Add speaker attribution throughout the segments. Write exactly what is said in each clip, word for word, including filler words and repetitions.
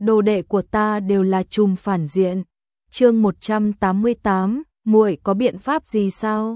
Speaker 1: đồ đệ của ta đều là trùm phản diện. Chương một trăm tám mươi tám, muội có biện pháp gì sao?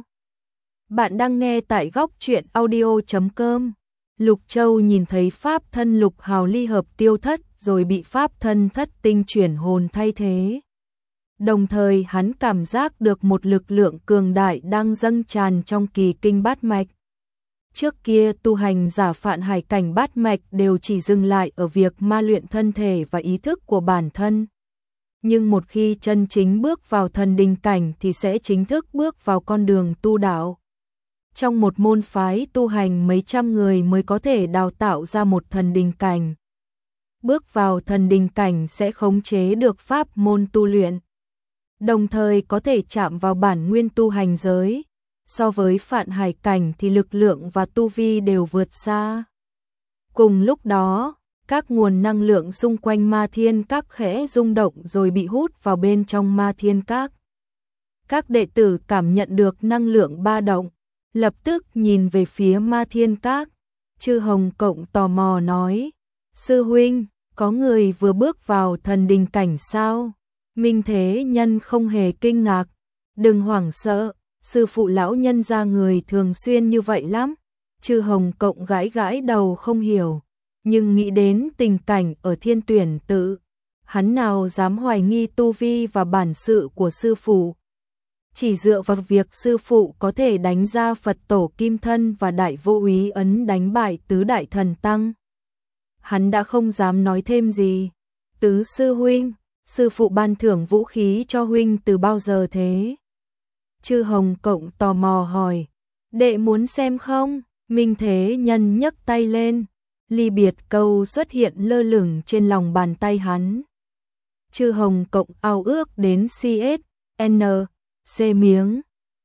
Speaker 1: Bạn đang nghe tại góc truyện audio chấm com. Lục Châu nhìn thấy pháp thân Lục Hào ly hợp tiêu thất rồi bị pháp thân Thất Tinh chuyển hồn thay thế. Đồng thời hắn cảm giác được một lực lượng cường đại đang dâng tràn trong kỳ kinh bát mạch. Trước kia tu hành giả phạn hải cảnh bát mạch đều chỉ dừng lại ở việc ma luyện thân thể và ý thức của bản thân. Nhưng một khi chân chính bước vào thần đình cảnh thì sẽ chính thức bước vào con đường tu đạo. Trong một môn phái tu hành mấy trăm người mới có thể đào tạo ra một thần đình cảnh. Bước vào thần đình cảnh sẽ khống chế được pháp môn tu luyện, đồng thời có thể chạm vào bản nguyên tu hành giới. So với phạn hải cảnh thì lực lượng và tu vi đều vượt xa. Cùng lúc đó, các nguồn năng lượng xung quanh ma thiên các khẽ rung động rồi bị hút vào bên trong ma thiên các. Các đệ tử cảm nhận được năng lượng ba động, lập tức nhìn về phía ma thiên các. Chư Hồng Cộng tò mò nói, sư huynh, có người vừa bước vào thần đình cảnh sao? Minh Thế Nhân không hề kinh ngạc, đừng hoảng sợ, sư phụ lão nhân ra người thường xuyên như vậy lắm. Chư Hồng Cộng gãi gãi đầu không hiểu, nhưng nghĩ đến tình cảnh ở Thiên Tuyển Tự, hắn nào dám hoài nghi tu vi và bản sự của sư phụ. Chỉ dựa vào việc sư phụ có thể đánh ra Phật tổ Kim Thân và Đại Vô Úy Ấn đánh bại tứ đại thần tăng, hắn đã không dám nói thêm gì. Tứ sư huynh, sư phụ ban thưởng vũ khí cho huynh từ bao giờ thế? Chư Hồng Cộng tò mò hỏi. Đệ muốn xem không? Minh Thế Nhân nhấc tay lên, ly biệt câu xuất hiện lơ lửng trên lòng bàn tay hắn. Chư Hồng Cộng ao ước đến xê ét en xê miếng.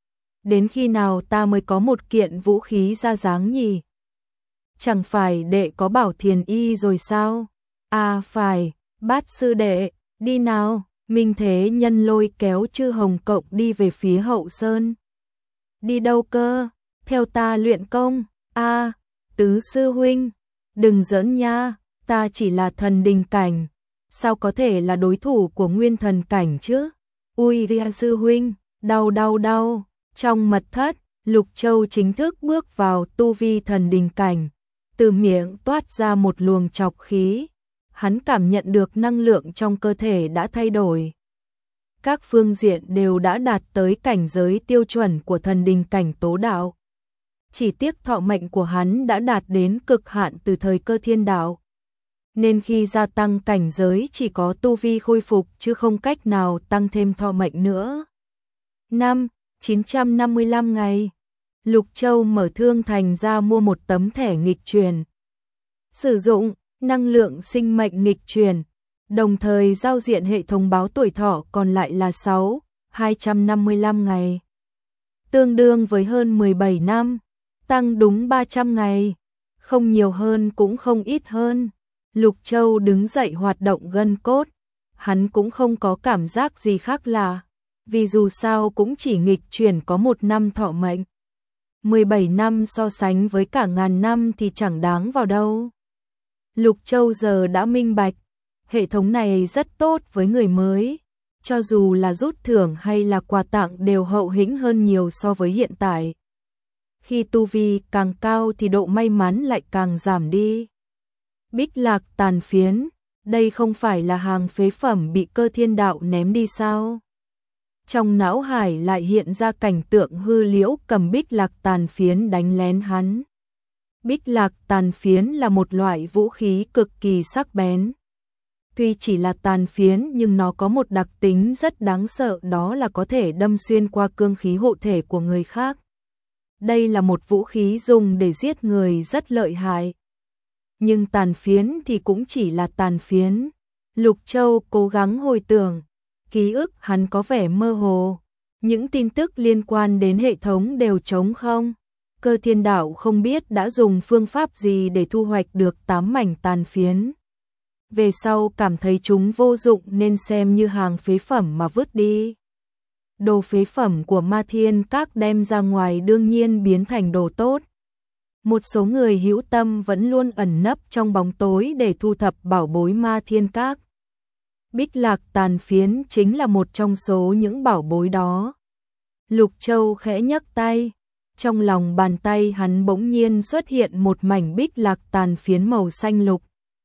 Speaker 1: Đến khi nào ta mới có một kiện vũ khí ra dáng nhỉ? Chẳng phải đệ có Bảo Thiền Y rồi sao? À phải, Bát sư đệ, đi nào. Minh Thế Nhân lôi kéo Chư Hồng Cộng đi về phía hậu sơn. Đi đâu cơ? Theo ta luyện công. A, à, tứ sư huynh, đừng giỡn nha, ta chỉ là thần đình cảnh, sao có thể là đối thủ của nguyên thần cảnh chứ? Ui ria sư huynh, đau đau đau. Trong mật thất, Lục Châu chính thức bước vào tu vi thần đình cảnh, từ miệng toát ra một luồng trọc khí. Hắn cảm nhận được năng lượng trong cơ thể đã thay đổi. Các phương diện đều đã đạt tới cảnh giới tiêu chuẩn của thần đình cảnh tố đạo. Chỉ tiếc thọ mệnh của hắn đã đạt đến cực hạn từ thời Cơ Thiên Đạo, nên khi gia tăng cảnh giới chỉ có tu vi khôi phục chứ không cách nào tăng thêm thọ mệnh nữa. Năm chín trăm năm mươi lăm ngày, Lục Châu mở Thương Thành ra mua một tấm thẻ nghịch truyền. Sử dụng năng lượng sinh mệnh nghịch truyền, đồng thời giao diện hệ thống báo tuổi thọ còn lại là sáu hai trăm năm mươi lăm ngày. Tương đương với hơn mười bảy năm, tăng đúng ba trăm ngày, không nhiều hơn cũng không ít hơn. Lục Châu đứng dậy hoạt động gân cốt, hắn cũng không có cảm giác gì khác lạ, vì dù sao cũng chỉ nghịch chuyển có một năm thọ mệnh. mười bảy năm so sánh với cả ngàn năm thì chẳng đáng vào đâu. Lục Châu giờ đã minh bạch, hệ thống này rất tốt với người mới, cho dù là rút thưởng hay là quà tặng đều hậu hĩnh hơn nhiều so với hiện tại. Khi tu vi càng cao thì độ may mắn lại càng giảm đi. Bích lạc tàn phiến, đây không phải là hàng phế phẩm bị Cơ Thiên Đạo ném đi sao? Trong não hải lại hiện ra cảnh tượng Hư Liễu cầm bích lạc tàn phiến đánh lén hắn. Bích lạc tàn phiến là một loại vũ khí cực kỳ sắc bén. Tuy chỉ là tàn phiến nhưng nó có một đặc tính rất đáng sợ, đó là có thể đâm xuyên qua cương khí hộ thể của người khác. Đây là một vũ khí dùng để giết người rất lợi hại. Nhưng tàn phiến thì cũng chỉ là tàn phiến. Lục Châu cố gắng hồi tưởng, ký ức hắn có vẻ mơ hồ. Những tin tức liên quan đến hệ thống đều trống không. Cơ Thiên Đạo không biết đã dùng phương pháp gì để thu hoạch được tám mảnh tàn phiến. Về sau cảm thấy chúng vô dụng nên xem như hàng phế phẩm mà vứt đi. Đồ phế phẩm của Ma Thiên Các đem ra ngoài đương nhiên biến thành đồ tốt. Một số người hữu tâm vẫn luôn ẩn nấp trong bóng tối để thu thập bảo bối Ma Thiên Các. Bích lạc tàn phiến chính là một trong số những bảo bối đó. Lục Châu khẽ nhấc tay, trong lòng bàn tay hắn bỗng nhiên xuất hiện một mảnh bích lạc tàn phiến màu xanh lục.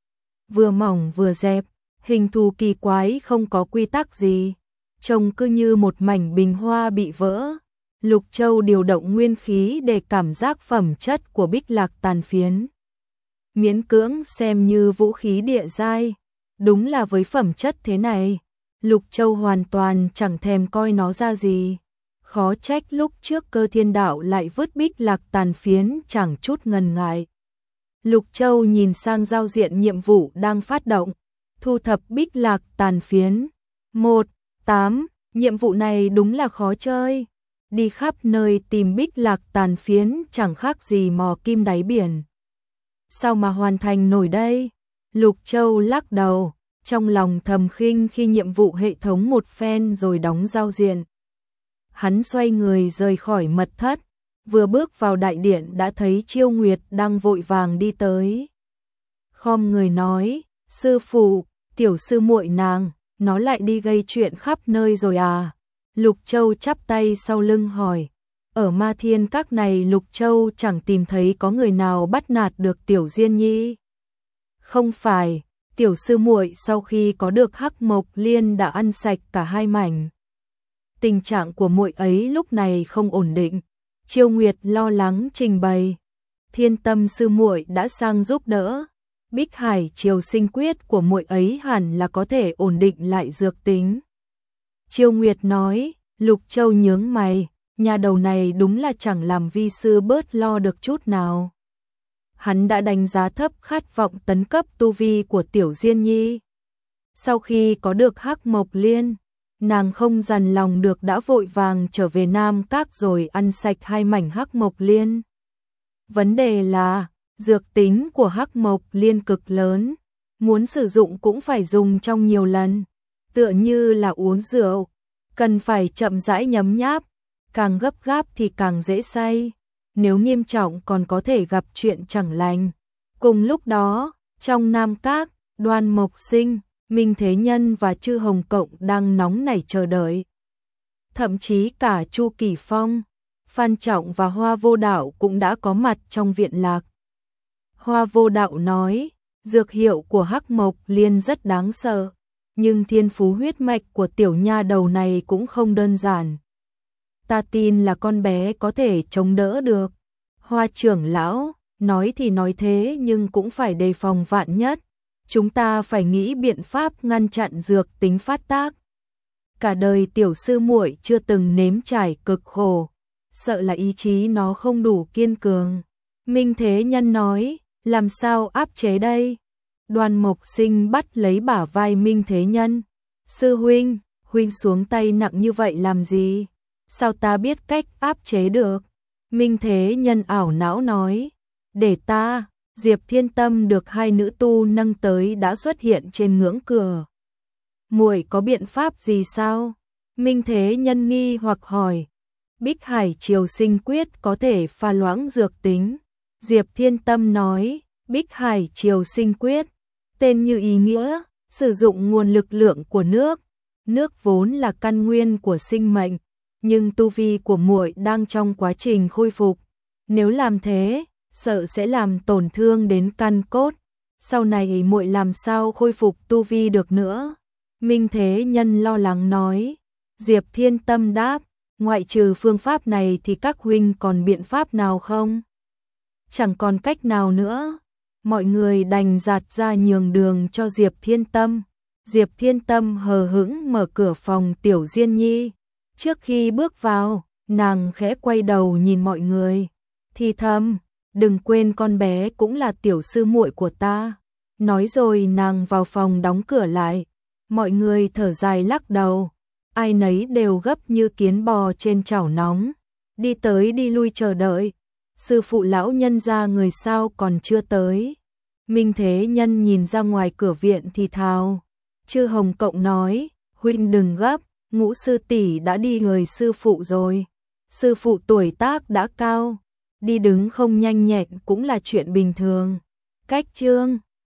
Speaker 1: Vừa mỏng vừa dẹp, hình thù kỳ quái không có quy tắc gì, trông cứ như một mảnh bình hoa bị vỡ. Lục Châu điều động nguyên khí để cảm giác phẩm chất của bích lạc tàn phiến. Miễn cưỡng xem như vũ khí địa giai, đúng là với phẩm chất thế này, Lục Châu hoàn toàn chẳng thèm coi nó ra gì. Khó trách lúc trước Cơ Thiên Đạo lại vứt bích lạc tàn phiến chẳng chút ngần ngại. Lục Châu nhìn sang giao diện nhiệm vụ đang phát động, thu thập bích lạc tàn phiến. một, tám, nhiệm vụ này đúng là khó chơi. Đi khắp nơi tìm bích lạc tàn phiến chẳng khác gì mò kim đáy biển. Sao mà hoàn thành nổi đây? Lục Châu lắc đầu, trong lòng thầm khinh khi nhiệm vụ hệ thống một phen rồi đóng giao diện. Hắn xoay người rời khỏi mật thất, vừa bước vào đại điện đã thấy Chiêu Nguyệt đang vội vàng đi tới. Khom người nói, sư phụ, tiểu sư muội nàng, nó lại đi gây chuyện khắp nơi rồi à? Lục Châu chắp tay sau lưng hỏi, ở Ma Thiên Các này Lục Châu chẳng tìm thấy có người nào bắt nạt được tiểu Diên Nhi. Không phải, tiểu sư muội sau khi có được Hắc Mộc Liên đã ăn sạch cả hai mảnh. Tình trạng của muội ấy lúc này không ổn định. Chiêu Nguyệt lo lắng trình bày. Thiên Tâm sư muội đã sang giúp đỡ. Bích Hải Triều Sinh Quyết của muội ấy hẳn là có thể ổn định lại dược tính. Chiêu Nguyệt nói, Lục Châu nhướng mày, nhà đầu này đúng là chẳng làm vi sư bớt lo được chút nào. Hắn đã đánh giá thấp khát vọng tấn cấp tu vi của tiểu Diên Nhi. Sau khi có được Hắc Mộc Liên, nàng không dằn lòng được đã vội vàng trở về Nam Các rồi ăn sạch hai mảnh Hắc Mộc Liên. Vấn đề là, dược tính của Hắc Mộc Liên cực lớn, muốn sử dụng cũng phải dùng trong nhiều lần, tựa như là uống rượu, cần phải chậm rãi nhấm nháp, càng gấp gáp thì càng dễ say, nếu nghiêm trọng còn có thể gặp chuyện chẳng lành. Cùng lúc đó, trong Nam Các, Đoan Mộc Sinh, Minh Thế Nhân và Chư Hồng Cộng đang nóng nảy chờ đợi. Thậm chí cả Chu Kỳ Phong, Phan Trọng và Hoa Vô Đạo cũng đã có mặt trong viện lạc. Hoa Vô Đạo nói, dược hiệu của Hắc Mộc Liên rất đáng sợ, nhưng thiên phú huyết mạch của tiểu nha đầu này cũng không đơn giản. Ta tin là con bé có thể chống đỡ được. Hoa trưởng lão, nói thì nói thế nhưng cũng phải đề phòng vạn nhất. Chúng ta phải nghĩ biện pháp ngăn chặn dược tính phát tác. Cả đời tiểu sư muội chưa từng nếm trải cực khổ, sợ là ý chí nó không đủ kiên cường. Minh Thế Nhân nói, làm sao áp chế đây? Đoan Mộc Sinh bắt lấy bả vai Minh Thế Nhân. Sư huynh, huynh xuống tay nặng như vậy làm gì? Sao ta biết cách áp chế được? Minh Thế Nhân ảo não nói, để ta. Diệp Thiên Tâm được hai nữ tu nâng tới đã xuất hiện trên ngưỡng cửa. Muội có biện pháp gì sao? Minh Thế Nhân nghi hoặc hỏi. Bích Hải Triều Sinh Quyết có thể pha loãng dược tính. Diệp Thiên Tâm nói, Bích Hải Triều Sinh Quyết, tên như ý nghĩa, sử dụng nguồn lực lượng của nước. Nước vốn là căn nguyên của sinh mệnh, nhưng tu vi của muội đang trong quá trình khôi phục. Nếu làm thế, sợ sẽ làm tổn thương đến căn cốt. Sau này muội làm sao khôi phục tu vi được nữa? Minh Thế Nhân lo lắng nói. Diệp Thiên Tâm đáp, ngoại trừ phương pháp này thì các huynh còn biện pháp nào không? Chẳng còn cách nào nữa. Mọi người đành dạt ra nhường đường cho Diệp Thiên Tâm. Diệp Thiên Tâm hờ hững mở cửa phòng tiểu Diên Nhi. Trước khi bước vào, nàng khẽ quay đầu nhìn mọi người, thì thầm, đừng quên con bé cũng là tiểu sư muội của ta. Nói rồi nàng vào phòng đóng cửa lại. Mọi người thở dài lắc đầu, ai nấy đều gấp như kiến bò trên chảo nóng, đi tới đi lui chờ đợi. Sư phụ lão nhân gia người sao còn chưa tới? Minh Thế Nhân nhìn ra ngoài cửa viện thì thào. Chư Hồng Cộng nói, huynh đừng gấp, Ngũ sư tỷ đã đi người sư phụ rồi. Sư phụ tuổi tác đã cao, đi đứng không nhanh nhẹn cũng là chuyện bình thường. Cách chương